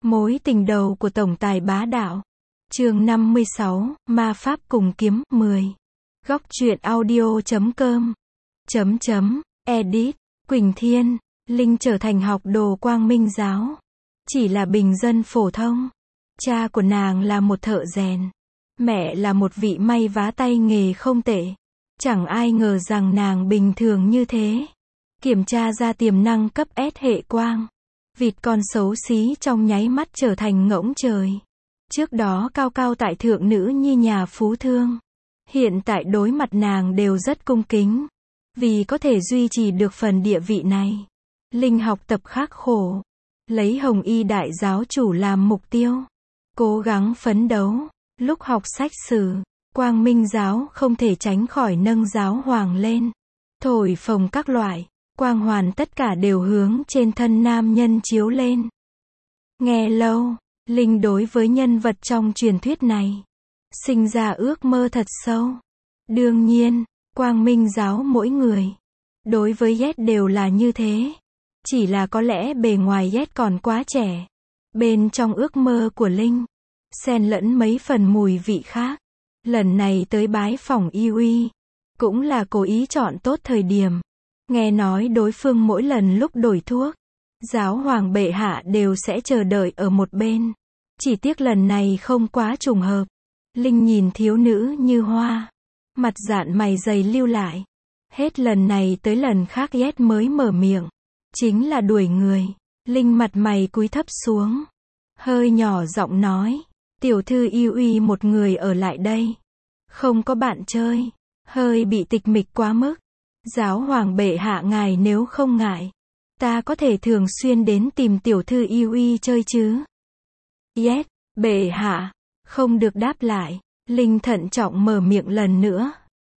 Mối tình đầu của tổng tài bá đạo. Chương 56, Ma Pháp cùng kiếm, 10. Góc truyện audio.com. Edit, Quỳnh Thiên, Linh trở thành học đồ Quang Minh giáo. Chỉ là bình dân phổ thông. Cha của nàng là một thợ rèn. Mẹ là một vị may vá tay nghề không tệ. Chẳng ai ngờ rằng nàng bình thường như thế. Kiểm tra ra tiềm năng cấp S hệ quang. Vịt con xấu xí trong nháy mắt trở thành ngỗng trời. Trước đó cao cao tại thượng nữ nhi nhà phú thương. Hiện tại đối mặt nàng đều rất cung kính. Vì có thể duy trì được phần địa vị này. Linh học tập khắc khổ. Lấy Hồng Y đại giáo chủ làm mục tiêu. Cố gắng phấn đấu. Lúc học sách sử, Quang Minh giáo không thể tránh khỏi nâng giáo hoàng lên. Thổi phồng các loại. Quang hoàn tất cả đều hướng trên thân nam nhân chiếu lên. Nghe lâu, Linh đối với nhân vật trong truyền thuyết này sinh ra ước mơ thật sâu. Đương nhiên, Quang Minh giáo mỗi người đối với Z đều là như thế. Chỉ là có lẽ bề ngoài Z còn quá trẻ. Bên trong ước mơ của Linh xen lẫn mấy phần mùi vị khác. Lần này tới bái phỏng Yui cũng là cố ý chọn tốt thời điểm. Nghe nói đối phương mỗi lần lúc đổi thuốc, giáo hoàng bệ hạ đều sẽ chờ đợi ở một bên. Chỉ tiếc lần này không quá trùng hợp. Linh nhìn thiếu nữ như hoa. Mặt dạn mày dày lưu lại. Hết lần này tới lần khác Z mới mở miệng. Chính là đuổi người. Linh mặt mày cúi thấp xuống. Hơi nhỏ giọng nói. Tiểu thư Yui một người ở lại đây. Không có bạn chơi. Hơi bị tịch mịch quá mức. Giáo hoàng bệ hạ ngài nếu không ngại, ta có thể thường xuyên đến tìm tiểu thư Yui chơi chứ? Yes, bệ hạ. Không được đáp lại. Linh thận trọng mở miệng lần nữa.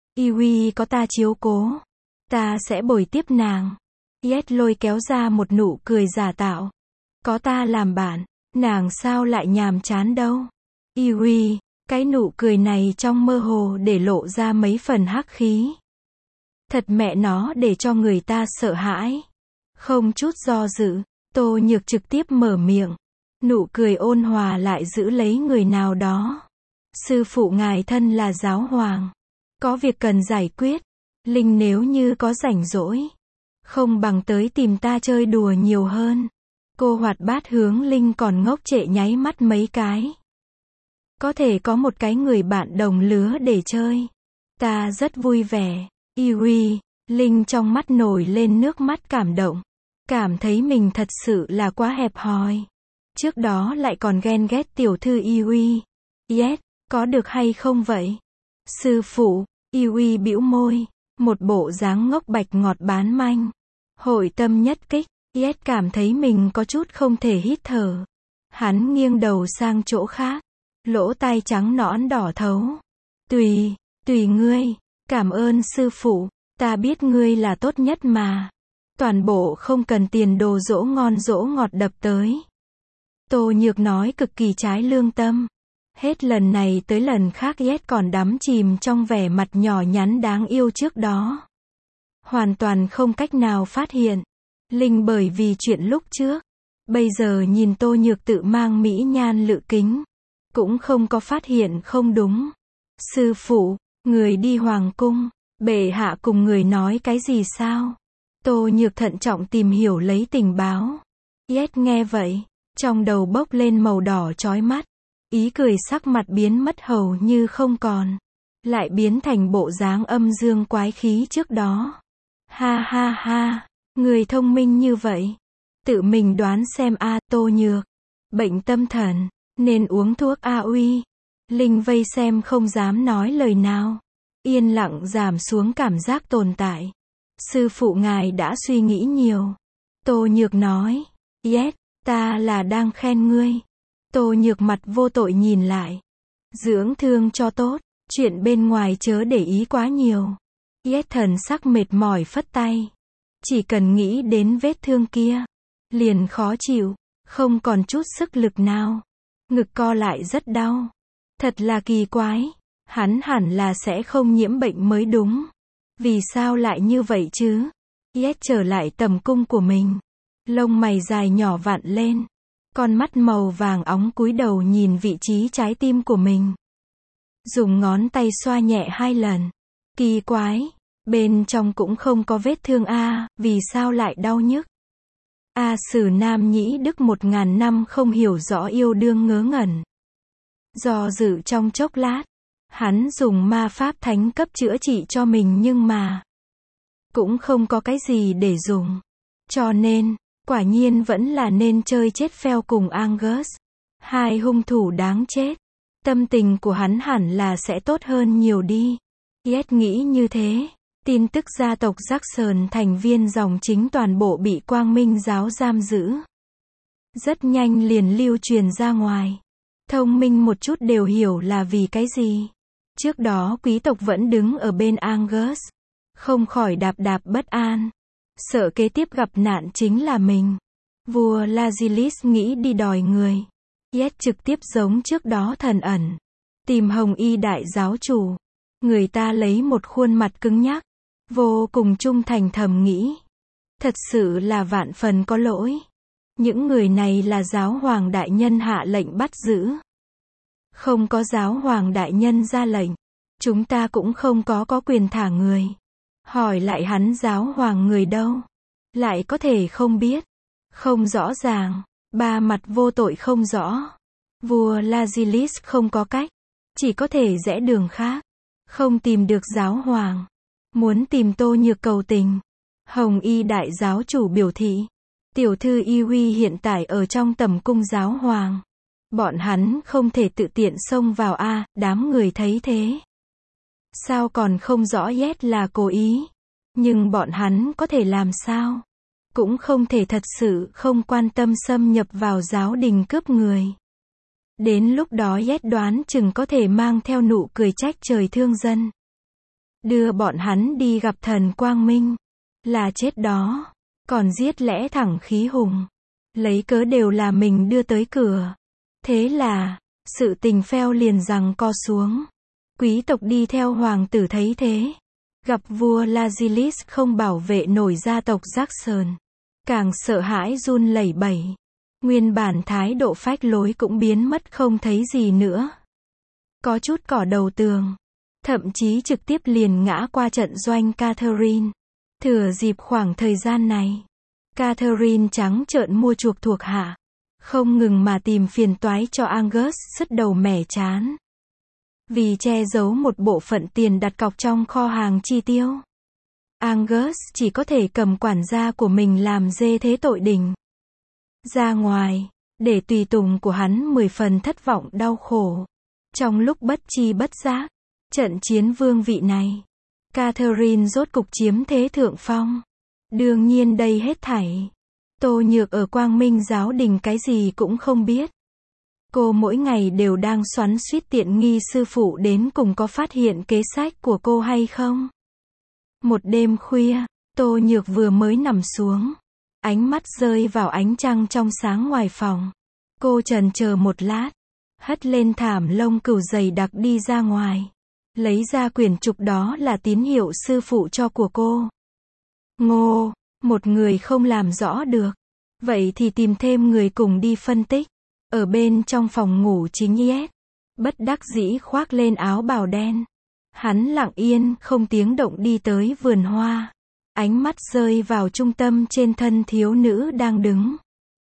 Yui có ta chiếu cố. Ta sẽ bồi tiếp nàng. Yes lôi kéo ra một nụ cười giả tạo. Có ta làm bạn, nàng sao lại nhàm chán đâu? Yui, cái nụ cười này trong mơ hồ để lộ ra mấy phần hắc khí. Thật mẹ nó để cho người ta sợ hãi. Không chút do dự, Tô Nhược trực tiếp mở miệng. Nụ cười ôn hòa lại giữ lấy người nào đó. Sư phụ ngài thân là giáo hoàng. Có việc cần giải quyết. Linh nếu như có rảnh rỗi, không bằng tới tìm ta chơi đùa nhiều hơn. Cô hoạt bát hướng Linh còn ngốc trệ nháy mắt mấy cái. Có thể có một cái người bạn đồng lứa để chơi. Ta rất vui vẻ. Yui, Linh trong mắt nổi lên nước mắt cảm động. Cảm thấy mình thật sự là quá hẹp hòi. Trước đó lại còn ghen ghét tiểu thư Yui. Yes, có được hay không vậy? Sư phụ, Yui bĩu môi. Một bộ dáng ngốc bạch ngọt bán manh. Hội tâm nhất kích. Yes cảm thấy mình có chút không thể hít thở. Hắn nghiêng đầu sang chỗ khác. Lỗ tai trắng nõn đỏ thấu. Tùy ngươi. Cảm ơn sư phụ, ta biết ngươi là tốt nhất mà. Toàn bộ không cần tiền đồ dỗ ngon dỗ ngọt đập tới. Tô Nhược nói cực kỳ trái lương tâm. Hết lần này tới lần khác Yes còn đắm chìm trong vẻ mặt nhỏ nhắn đáng yêu trước đó. Hoàn toàn không cách nào phát hiện. Linh bởi vì chuyện lúc trước. Bây giờ nhìn Tô Nhược tự mang mỹ nhan lự kính. Cũng không có phát hiện không đúng. Sư phụ. Người đi hoàng cung, bệ hạ cùng người nói cái gì sao? Tô Nhược thận trọng tìm hiểu lấy tình báo. Yes nghe vậy, trong đầu bốc lên màu đỏ chói mắt. Ý cười sắc mặt biến mất hầu như không còn. Lại biến thành bộ dáng âm dương quái khí trước đó. Ha ha ha, người thông minh như vậy. Tự mình đoán xem a. Tô Nhược. Bệnh tâm thần, nên uống thuốc AUI. Linh vây xem không dám nói lời nào. Yên lặng giảm xuống cảm giác tồn tại. Sư phụ ngài đã suy nghĩ nhiều. Tô Nhược nói. Yes, ta là đang khen ngươi. Tô Nhược mặt vô tội nhìn lại. Dưỡng thương cho tốt. Chuyện bên ngoài chớ để ý quá nhiều. Yes thần sắc mệt mỏi phất tay. Chỉ cần nghĩ đến vết thương kia. Liền khó chịu. Không còn chút sức lực nào. Ngực co lại rất đau. Thật là kỳ quái. Hắn hẳn là sẽ không nhiễm bệnh mới đúng. Vì sao lại như vậy chứ? Yes trở lại tầm cung của mình. Lông mày dài nhỏ vặn lên. Con mắt màu vàng óng cúi đầu nhìn vị trí trái tim của mình. Dùng ngón tay xoa nhẹ 2 lần. Kỳ quái, bên trong cũng không có vết thương a, vì sao lại đau nhức? A Sử Nam Nhĩ Đức 1000 năm không hiểu rõ yêu đương ngớ ngẩn. Do dự trong chốc lát, hắn dùng ma pháp thánh cấp chữa trị cho mình nhưng mà cũng không có cái gì để dùng. Cho nên, quả nhiên vẫn là nên chơi chết phèo cùng Angus. 2 hung thủ đáng chết. Tâm tình của hắn hẳn là sẽ tốt hơn nhiều đi. Yết nghĩ như thế. Tin tức gia tộc Jackson thành viên dòng chính toàn bộ bị Quang Minh giáo giam giữ. Rất nhanh liền lưu truyền ra ngoài. Thông minh một chút đều hiểu là vì cái gì. Trước đó quý tộc vẫn đứng ở bên Angus. Không khỏi đạp đạp bất an. Sợ kế tiếp gặp nạn chính là mình. Vua Lazilis nghĩ đi đòi người. Yết trực tiếp giống trước đó thần ẩn. Tìm Hồng Y đại giáo chủ. Người ta lấy một khuôn mặt cứng nhắc. Vô cùng trung thành thầm nghĩ. Thật sự là vạn phần có lỗi. Những người này là giáo hoàng đại nhân hạ lệnh bắt giữ. Không có giáo hoàng đại nhân ra lệnh. Chúng ta cũng không có quyền thả người. Hỏi lại hắn giáo hoàng người đâu. Lại có thể không biết. Không rõ ràng. Ba mặt vô tội không rõ. Vua Lazilis không có cách. Chỉ có thể rẽ đường khác. Không tìm được giáo hoàng. Muốn tìm Tô Nhược cầu tình. Hồng Y đại giáo chủ biểu thị. Tiểu thư Y Huy hiện tại ở trong tầm cung giáo hoàng. Bọn hắn không thể tự tiện xông vào a, đám người thấy thế. Sao còn không rõ Yết là cố ý. Nhưng bọn hắn có thể làm sao? Cũng không thể thật sự không quan tâm xâm nhập vào giáo đình cướp người. Đến lúc đó Yết đoán chừng có thể mang theo nụ cười trách trời thương dân. Đưa bọn hắn đi gặp thần Quang Minh. Là chết đó. Còn giết lẽ thẳng khí hùng. Lấy cớ đều là mình đưa tới cửa. Thế là, sự tình phèo liền giằng co xuống. Quý tộc đi theo hoàng tử thấy thế. Gặp vua Lazilis không bảo vệ nổi gia tộc Jackson. Càng sợ hãi run lẩy bẩy. Nguyên bản thái độ phách lối cũng biến mất không thấy gì nữa. Có chút cỏ đầu tường. Thậm chí trực tiếp liền ngã qua trận doanh Catherine. Thừa dịp khoảng thời gian này, Catherine trắng trợn mua chuộc thuộc hạ. Không ngừng mà tìm phiền toái cho Angus sứt đầu mẻ chán. Vì che giấu một bộ phận tiền đặt cọc trong kho hàng chi tiêu. Angus chỉ có thể cầm quản gia của mình làm dê thế tội đình. Ra ngoài, để tùy tùng của hắn 10 phần thất vọng đau khổ. Trong lúc bất chi bất giác, trận chiến vương vị này, Catherine rốt cục chiếm thế thượng phong. Đương nhiên đây hết thảy. Tô Nhược ở Quang Minh giáo đình cái gì cũng không biết. Cô mỗi ngày đều đang xoắn xuýt tiện nghi sư phụ đến cùng có phát hiện kế sách của cô hay không. Một đêm khuya, Tô Nhược vừa mới nằm xuống. Ánh mắt rơi vào ánh trăng trong sáng ngoài phòng. Cô chần chờ một lát. Hất lên thảm lông cừu dày đặc đi ra ngoài. Lấy ra quyển trục đó là tín hiệu sư phụ cho của cô. Ngô, một người không làm rõ được. Vậy thì tìm thêm người cùng đi phân tích. Ở bên trong phòng ngủ chính Yết. Bất đắc dĩ khoác lên áo bào đen. Hắn lặng yên, không tiếng động đi tới vườn hoa. Ánh mắt rơi vào trung tâm trên thân thiếu nữ đang đứng.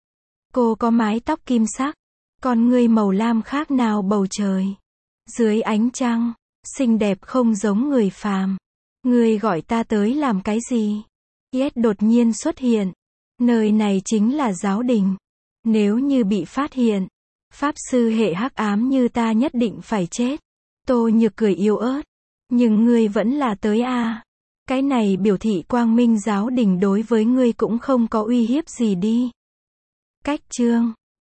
Cô có mái tóc kim sắc. Con ngươi màu lam khác nào bầu trời. Dưới ánh trăng, xinh đẹp không giống người phàm. Ngươi gọi ta tới làm cái gì? Yết đột nhiên xuất hiện. Nơi này chính là giáo đình. Nếu như bị phát hiện, pháp sư hệ hắc ám như ta nhất định phải chết. Tô Nhược cười yếu ớt. Nhưng ngươi vẫn là tới à? Cái này biểu thị Quang Minh giáo đình đối với ngươi cũng không có uy hiếp gì đi. Cách chương